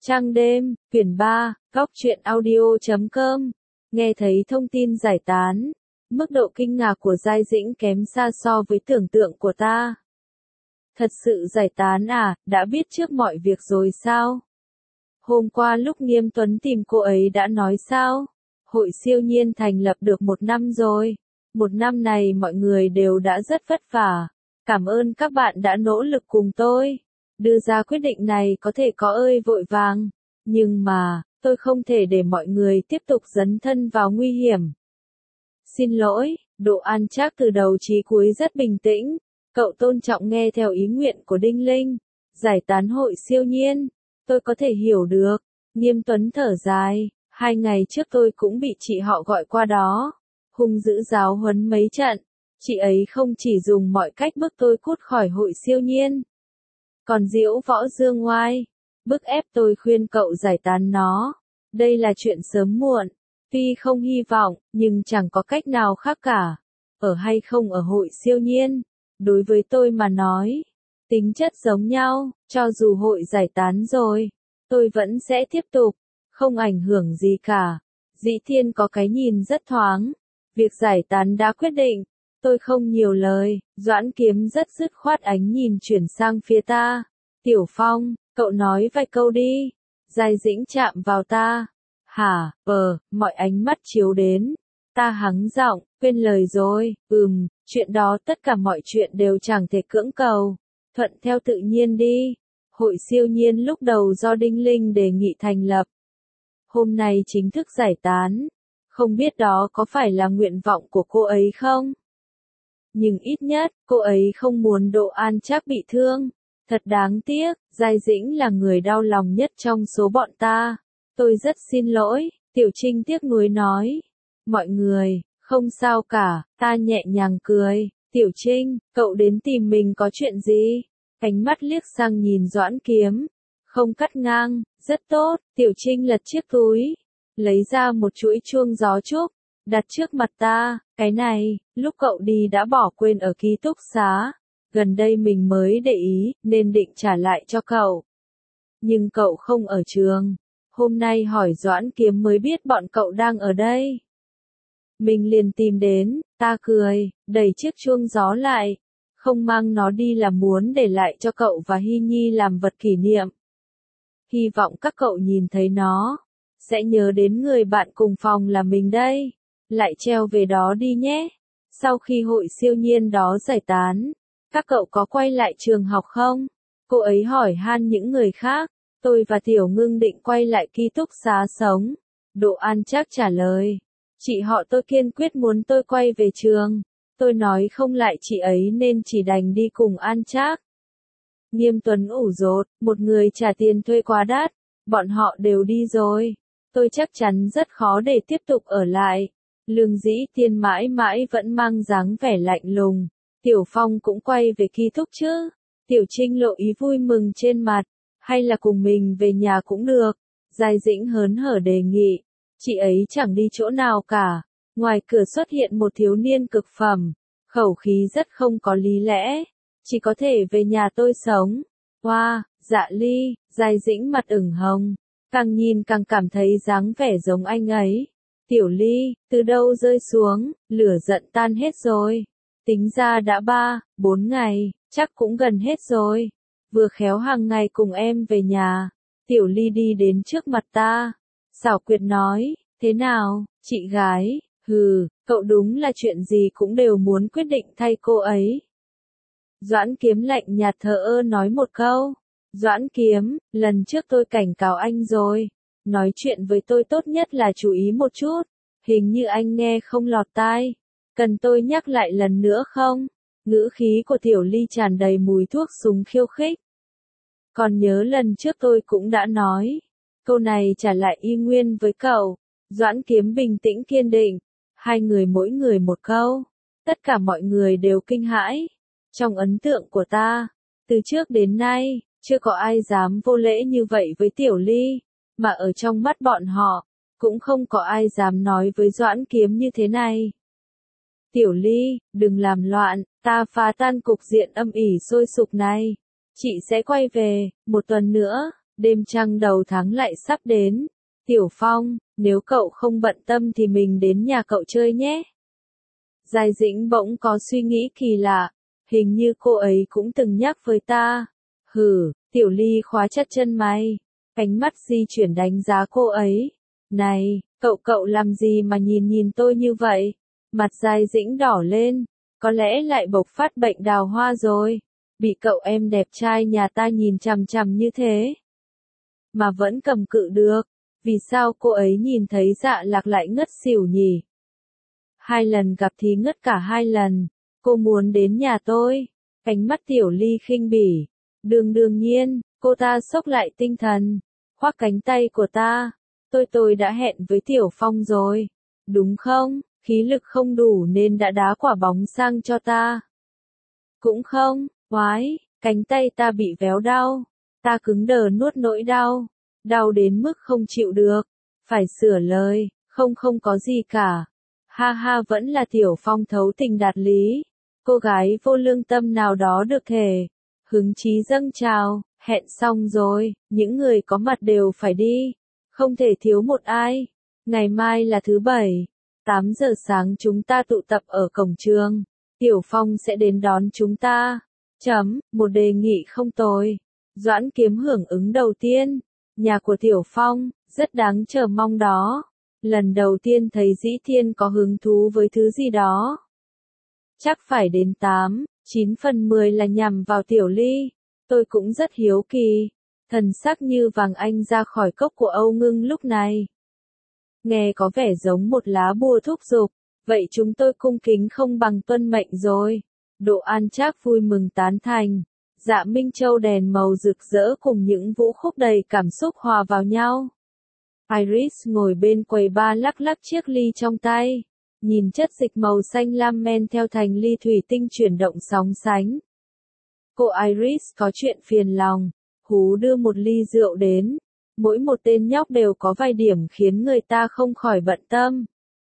Trăng đêm, quyển 3, góc truyện audio.com. Nghe thấy thông tin giải tán, mức độ kinh ngạc của Giai Dĩnh kém xa so với tưởng tượng của ta. Thật sự giải tán à, đã biết trước mọi việc rồi sao? Hôm qua lúc Nghiêm Tuấn tìm cô ấy đã nói sao? Hội siêu nhiên thành lập được 1 năm rồi. 1 năm này mọi người đều đã rất vất vả. Cảm ơn các bạn đã nỗ lực cùng tôi. Đưa ra quyết định này có thể có ơi vội vàng, nhưng mà, tôi không thể để mọi người tiếp tục dấn thân vào nguy hiểm. Xin lỗi, Độ An Trác từ đầu chí cuối rất bình tĩnh, cậu tôn trọng nghe theo ý nguyện của Đinh Linh. Giải tán hội siêu nhiên, tôi có thể hiểu được. Nghiêm Tuấn thở dài, 2 ngày trước tôi cũng bị chị họ gọi qua đó, hung dữ giáo huấn mấy trận. Chị ấy không chỉ dùng mọi cách bức tôi cút khỏi hội siêu nhiên, còn diễu võ dương oai, bức ép tôi khuyên cậu giải tán nó. Đây là chuyện sớm muộn, tuy không hy vọng, nhưng chẳng có cách nào khác cả. Ở hay không ở hội siêu nhiên, đối với tôi mà nói, tính chất giống nhau, cho dù hội giải tán rồi, tôi vẫn sẽ tiếp tục, không ảnh hưởng gì cả. Dĩ Thiên có cái nhìn rất thoáng, việc giải tán đã quyết định. Tôi không nhiều lời, Doãn Kiếm rất dứt khoát ánh nhìn chuyển sang phía ta. Tiểu Phong, cậu nói vài câu đi. Giai Dĩnh chạm vào ta. Hả, mọi ánh mắt chiếu đến. Ta hắng giọng, quên lời rồi, chuyện đó tất cả mọi chuyện đều chẳng thể cưỡng cầu. Thuận theo tự nhiên đi. Hội siêu nhiên lúc đầu do Đinh Linh đề nghị thành lập. Hôm nay chính thức giải tán. Không biết đó có phải là nguyện vọng của cô ấy không? Nhưng ít nhất, cô ấy không muốn Độ An Trác bị thương. Thật đáng tiếc, Giai Dĩnh là người đau lòng nhất trong số bọn ta. Tôi rất xin lỗi, Tiểu Trinh tiếc nuối nói. Mọi người, không sao cả, ta nhẹ nhàng cười. Tiểu Trinh, cậu đến tìm mình có chuyện gì? Ánh mắt liếc sang nhìn Doãn Kiếm. Không cắt ngang, rất tốt. Tiểu Trinh lật chiếc túi, lấy ra một chuỗi chuông gió trúc, đặt trước mặt ta. Cái này, lúc cậu đi đã bỏ quên ở ký túc xá. Gần đây mình mới để ý, nên định trả lại cho cậu. Nhưng cậu không ở trường. Hôm nay hỏi Doãn Kiếm mới biết bọn cậu đang ở đây. Mình liền tìm đến, ta cười, đẩy chiếc chuông gió lại. Không mang nó đi là muốn để lại cho cậu và Hy Nhi làm vật kỷ niệm. Hy vọng các cậu nhìn thấy nó, sẽ nhớ đến người bạn cùng phòng là mình đây. Lại treo về đó đi nhé. Sau khi hội siêu nhiên đó giải tán, các cậu có quay lại trường học không? Cô ấy hỏi han những người khác. Tôi và Tiểu Ngưng định quay lại ký túc xá sống. Độ An Trác trả lời. Chị họ tôi kiên quyết muốn tôi quay về trường. Tôi nói không lại chị ấy nên chỉ đành đi cùng An Trác. Nghiêm Tuấn ủ rột, một người trả tiền thuê quá đắt. Bọn họ đều đi rồi. Tôi chắc chắn rất khó để tiếp tục ở lại. Lương Dĩ Thiên mãi mãi vẫn mang dáng vẻ lạnh lùng. Tiểu Phong cũng quay về ký túc chứ. Tiểu Trinh lộ ý vui mừng trên mặt. Hay là cùng mình về nhà cũng được. Giai Dĩnh hớn hở đề nghị. Chị ấy chẳng đi chỗ nào cả. Ngoài cửa xuất hiện một thiếu niên cực phẩm. Khẩu khí rất không có lý lẽ. Chỉ có thể về nhà tôi sống. Wow, Dạ Ly. Giai Dĩnh mặt ửng hồng. Càng nhìn càng cảm thấy dáng vẻ giống anh ấy. Tiểu Ly, từ đâu rơi xuống, lửa giận tan hết rồi. Tính ra đã 3-4 ngày, chắc cũng gần hết rồi. Vừa khéo hàng ngày cùng em về nhà. Tiểu Ly đi đến trước mặt ta. Xảo quyệt nói, thế nào, chị gái, cậu đúng là chuyện gì cũng đều muốn quyết định thay cô ấy. Doãn Kiếm lạnh nhạt thờ ơ nói một câu. Doãn Kiếm, lần trước tôi cảnh cáo anh rồi. Nói chuyện với tôi tốt nhất là chú ý một chút. Hình như anh nghe không lọt tai. Cần tôi nhắc lại lần nữa không? Ngữ khí của Tiểu Ly tràn đầy mùi thuốc súng khiêu khích. Còn nhớ lần trước tôi cũng đã nói. Câu này trả lại y nguyên với cậu. Doãn Kiếm bình tĩnh kiên định. 2 người mỗi người một câu. Tất cả mọi người đều kinh hãi. Trong ấn tượng của ta, từ trước đến nay, chưa có ai dám vô lễ như vậy với Tiểu Ly. Mà ở trong mắt bọn họ, cũng không có ai dám nói với Doãn Kiếm như thế này. Tiểu Ly, đừng làm loạn, ta phá tan cục diện âm ỉ sôi sục này. Chị sẽ quay về, 1 tuần nữa, đêm trăng đầu tháng lại sắp đến. Tiểu Phong, nếu cậu không bận tâm thì mình đến nhà cậu chơi nhé. Giai Dĩnh bỗng có suy nghĩ kỳ lạ, hình như cô ấy cũng từng nhắc với ta. Hừ, Tiểu Ly khóa chặt chân mày, ánh mắt di chuyển đánh giá cô ấy. Này, cậu làm gì mà nhìn tôi như vậy? Mặt Giai Dĩnh đỏ lên, có lẽ lại bộc phát bệnh đào hoa rồi. Bị cậu em đẹp trai nhà ta nhìn chằm chằm như thế, mà vẫn cầm cự được. Vì sao cô ấy nhìn thấy Dạ Lạc lại ngất xỉu nhỉ? 2 lần gặp thì ngất cả 2 lần. Cô muốn đến nhà tôi. Ánh mắt Tiểu Ly khinh bỉ. Đương nhiên, cô ta xốc lại tinh thần, khoác cánh tay của ta. Tôi đã hẹn với Tiểu Phong rồi. Đúng không? Khí lực không đủ nên đã đá quả bóng sang cho ta. Cũng không, oái, cánh tay ta bị véo đau. Ta cứng đờ nuốt nỗi đau. Đau đến mức không chịu được. Phải sửa lời, không có gì cả. Ha ha, vẫn là Tiểu Phong thấu tình đạt lý. Cô gái vô lương tâm nào đó được thể. Hứng chí dâng trào, hẹn xong rồi, những người có mặt đều phải đi. Không thể thiếu một ai. Ngày mai là thứ Bảy. 8 giờ sáng chúng ta tụ tập ở cổng trường. Tiểu Phong sẽ đến đón chúng ta. Một đề nghị không tồi. Doãn Kiếm hưởng ứng đầu tiên. Nhà của Tiểu Phong, rất đáng chờ mong đó. Lần đầu tiên thấy Dĩ Thiên có hứng thú với thứ gì đó. Chắc phải đến 8-9 phần 10 là nhằm vào Tiểu Ly. Tôi cũng rất hiếu kỳ. Thần sắc như vàng anh ra khỏi cốc của Âu Ngưng lúc này. Nghe có vẻ giống một lá bùa thúc giục. Vậy chúng tôi cung kính không bằng tuân mệnh rồi. Độ An Trác vui mừng tán thành. Dạ Minh Châu đèn màu rực rỡ cùng những vũ khúc đầy cảm xúc hòa vào nhau. Iris ngồi bên quầy bar lắc lắc chiếc ly trong tay. Nhìn chất dịch màu xanh lam men theo thành ly thủy tinh chuyển động sóng sánh. Cô Iris có chuyện phiền lòng. Hú đưa một ly rượu đến. Mỗi một tên nhóc đều có vài điểm khiến người ta không khỏi bận tâm.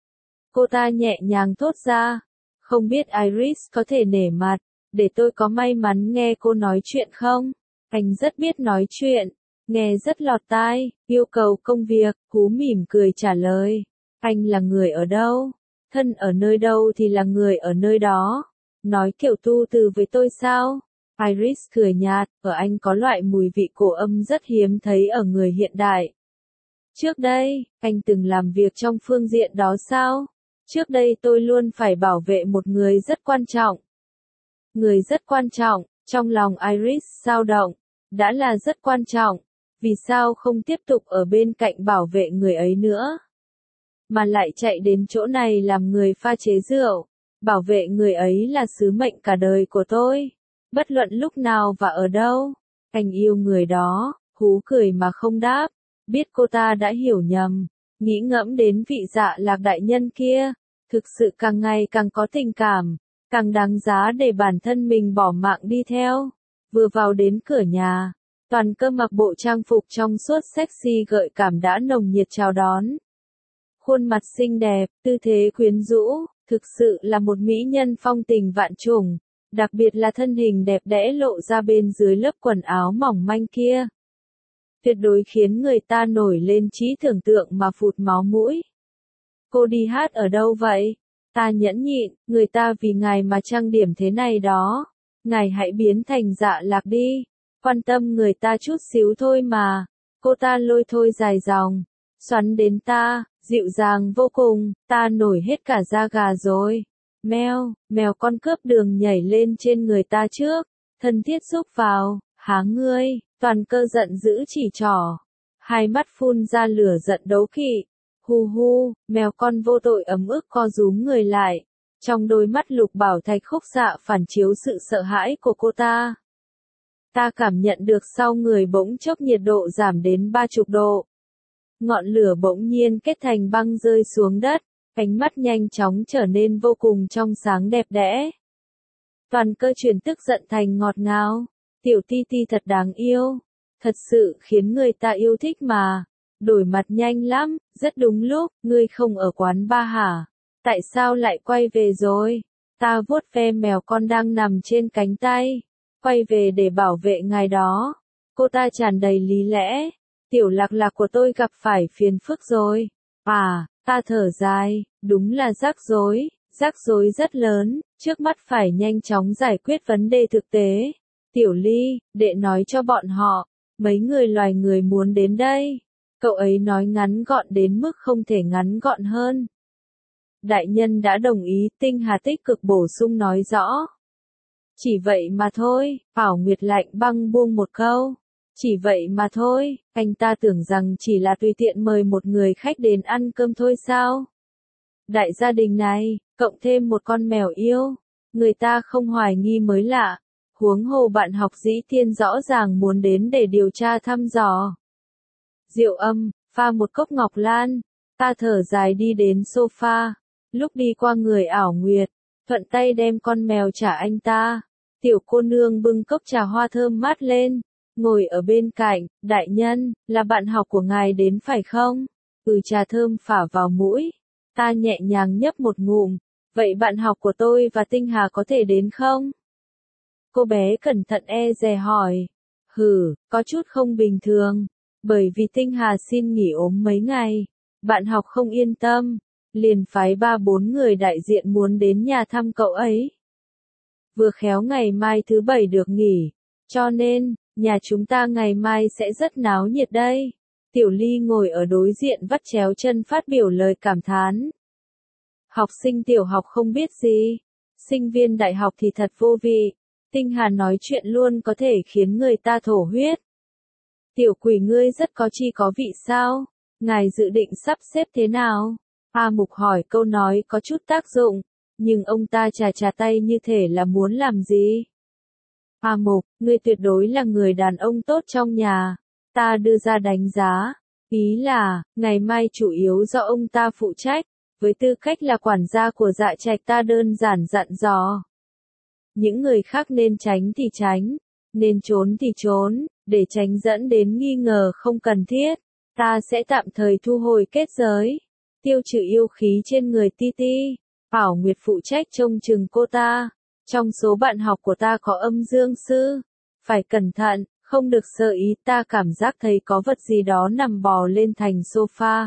Cô ta nhẹ nhàng thốt ra. Không biết Iris có thể nể mặt, để tôi có may mắn nghe cô nói chuyện không? Anh rất biết nói chuyện, nghe rất lọt tai, yêu cầu công việc, Hú mỉm cười trả lời. Anh là người ở đâu? Thân ở nơi đâu thì là người ở nơi đó. Nói kiểu tu từ với tôi sao? Iris cười nhạt, ở anh có loại mùi vị cổ âm rất hiếm thấy ở người hiện đại. Trước đây, anh từng làm việc trong phương diện đó sao? Trước đây tôi luôn phải bảo vệ một người rất quan trọng. Người rất quan trọng, trong lòng Iris dao động, đã là rất quan trọng, vì sao không tiếp tục ở bên cạnh bảo vệ người ấy nữa? Mà lại chạy đến chỗ này làm người pha chế rượu, bảo vệ người ấy là sứ mệnh cả đời của tôi, bất luận lúc nào và ở đâu. Anh yêu người đó, Hú cười mà không đáp, biết cô ta đã hiểu nhầm, nghĩ ngẫm đến vị Dạ Lạc đại nhân kia, thực sự càng ngày càng có tình cảm. Càng đáng giá để bản thân mình bỏ mạng đi theo. Vừa vào đến cửa nhà, Toàn Cơ mặc bộ trang phục trong suốt sexy gợi cảm đã nồng nhiệt chào đón. Khuôn mặt xinh đẹp, tư thế quyến rũ, thực sự là một mỹ nhân phong tình vạn trùng, đặc biệt là thân hình đẹp đẽ lộ ra bên dưới lớp quần áo mỏng manh kia. Tuyệt đối khiến người ta nổi lên trí tưởng tượng mà phụt máu mũi. Cô đi hát ở đâu vậy? Ta nhẫn nhịn, người ta vì ngài mà trang điểm thế này đó. Ngài hãy biến thành Dạ Lạc đi. Quan tâm người ta chút xíu thôi mà. Cô ta lôi thôi dài dòng. Xoắn đến ta, dịu dàng vô cùng, ta nổi hết cả da gà rồi. Mèo con cướp đường nhảy lên trên người ta trước. Thân thiết xúc vào, há ngươi, Toàn Cơ giận dữ chỉ trỏ. Hai mắt phun ra lửa giận đấu kỵ. Hu, mèo con vô tội ấm ức co rúm người lại. Trong đôi mắt Lục Bảo Thạch khúc xạ phản chiếu sự sợ hãi của cô ta. Ta cảm nhận được sau người bỗng chốc nhiệt độ giảm đến 30 độ. Ngọn lửa bỗng nhiên kết thành băng rơi xuống đất, ánh mắt nhanh chóng trở nên vô cùng trong sáng đẹp đẽ. Toàn Cơ chuyển tức giận thành ngọt ngào. Tiểu Ti Ti thật đáng yêu. Thật sự khiến người ta yêu thích mà. Đổi mặt nhanh lắm, rất đúng lúc, ngươi không ở quán ba hả? Tại sao lại quay về rồi? Ta vuốt ve mèo con đang nằm trên cánh tay. Quay về để bảo vệ ngài đó. Cô ta tràn đầy lý lẽ. Tiểu Lạc Lạc của tôi gặp phải phiền phức rồi. À, ta thở dài, đúng là rắc rối rất lớn, trước mắt phải nhanh chóng giải quyết vấn đề thực tế. Tiểu Ly, đệ nói cho bọn họ, mấy người loài người muốn đến đây. Cậu ấy nói ngắn gọn đến mức không thể ngắn gọn hơn. Đại nhân đã đồng ý, Tinh Hà tích cực bổ sung nói rõ. Chỉ vậy mà thôi, Bảo Nguyệt lạnh băng buông một câu. Chỉ vậy mà thôi, anh ta tưởng rằng chỉ là tùy tiện mời một người khách đến ăn cơm thôi sao? Đại gia đình này, cộng thêm một con mèo yêu, người ta không hoài nghi mới lạ. Huống hồ bạn học Dĩ Thiên rõ ràng muốn đến để điều tra thăm dò. Diệu Âm, pha một cốc ngọc lan, ta thở dài đi đến sofa, lúc đi qua người Ảo Nguyệt, thuận tay đem con mèo trả anh ta. Tiểu cô nương bưng cốc trà hoa thơm mát lên, ngồi ở bên cạnh. Đại nhân, là bạn học của ngài đến phải không? Trà thơm phả vào mũi, ta nhẹ nhàng nhấp một ngụm. Vậy bạn học của tôi và Tinh Hà có thể đến không? Cô bé cẩn thận e dè hỏi. Có chút không bình thường, bởi vì Tinh Hà xin nghỉ ốm mấy ngày, bạn học không yên tâm, liền phái 3-4 người đại diện muốn đến nhà thăm cậu ấy. Vừa khéo ngày mai thứ Bảy được nghỉ, cho nên, nhà chúng ta ngày mai sẽ rất náo nhiệt đây. Tiểu Ly ngồi ở đối diện vắt chéo chân phát biểu lời cảm thán. Học sinh tiểu học không biết gì, sinh viên đại học thì thật vô vị. Tinh Hà nói chuyện luôn có thể khiến người ta thổ huyết. Tiểu quỷ ngươi rất có chi có vị sao? Ngài dự định sắp xếp thế nào? A Mục hỏi câu nói có chút tác dụng, nhưng ông ta chà tay như thể là muốn làm gì. A Mục, ngươi tuyệt đối là người đàn ông tốt trong nhà. Ta đưa ra đánh giá. Ý là, ngày mai chủ yếu do ông ta phụ trách. Với tư cách là quản gia của Dạ Trạch ta đơn giản dặn dò. Những người khác nên tránh thì tránh, nên trốn thì trốn, để tránh dẫn đến nghi ngờ không cần thiết. Ta sẽ tạm thời thu hồi kết giới, tiêu trừ yêu khí trên người Ti Ti. Bảo Nguyệt phụ trách trông chừng cô ta. Trong số bạn học của ta có Âm Dương Sư. Phải cẩn thận, không được sơ ý. Ta cảm giác thấy có vật gì đó nằm bò lên thành sofa.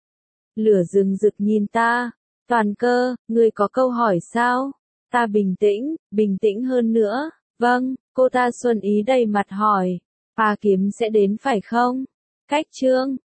Lửa rừng rực nhìn ta. Toàn Cơ, ngươi có câu hỏi sao? Ta bình tĩnh hơn nữa. Vâng, cô ta xuân ý đầy mặt hỏi. Pa Kiếm sẽ đến phải không? Cách chương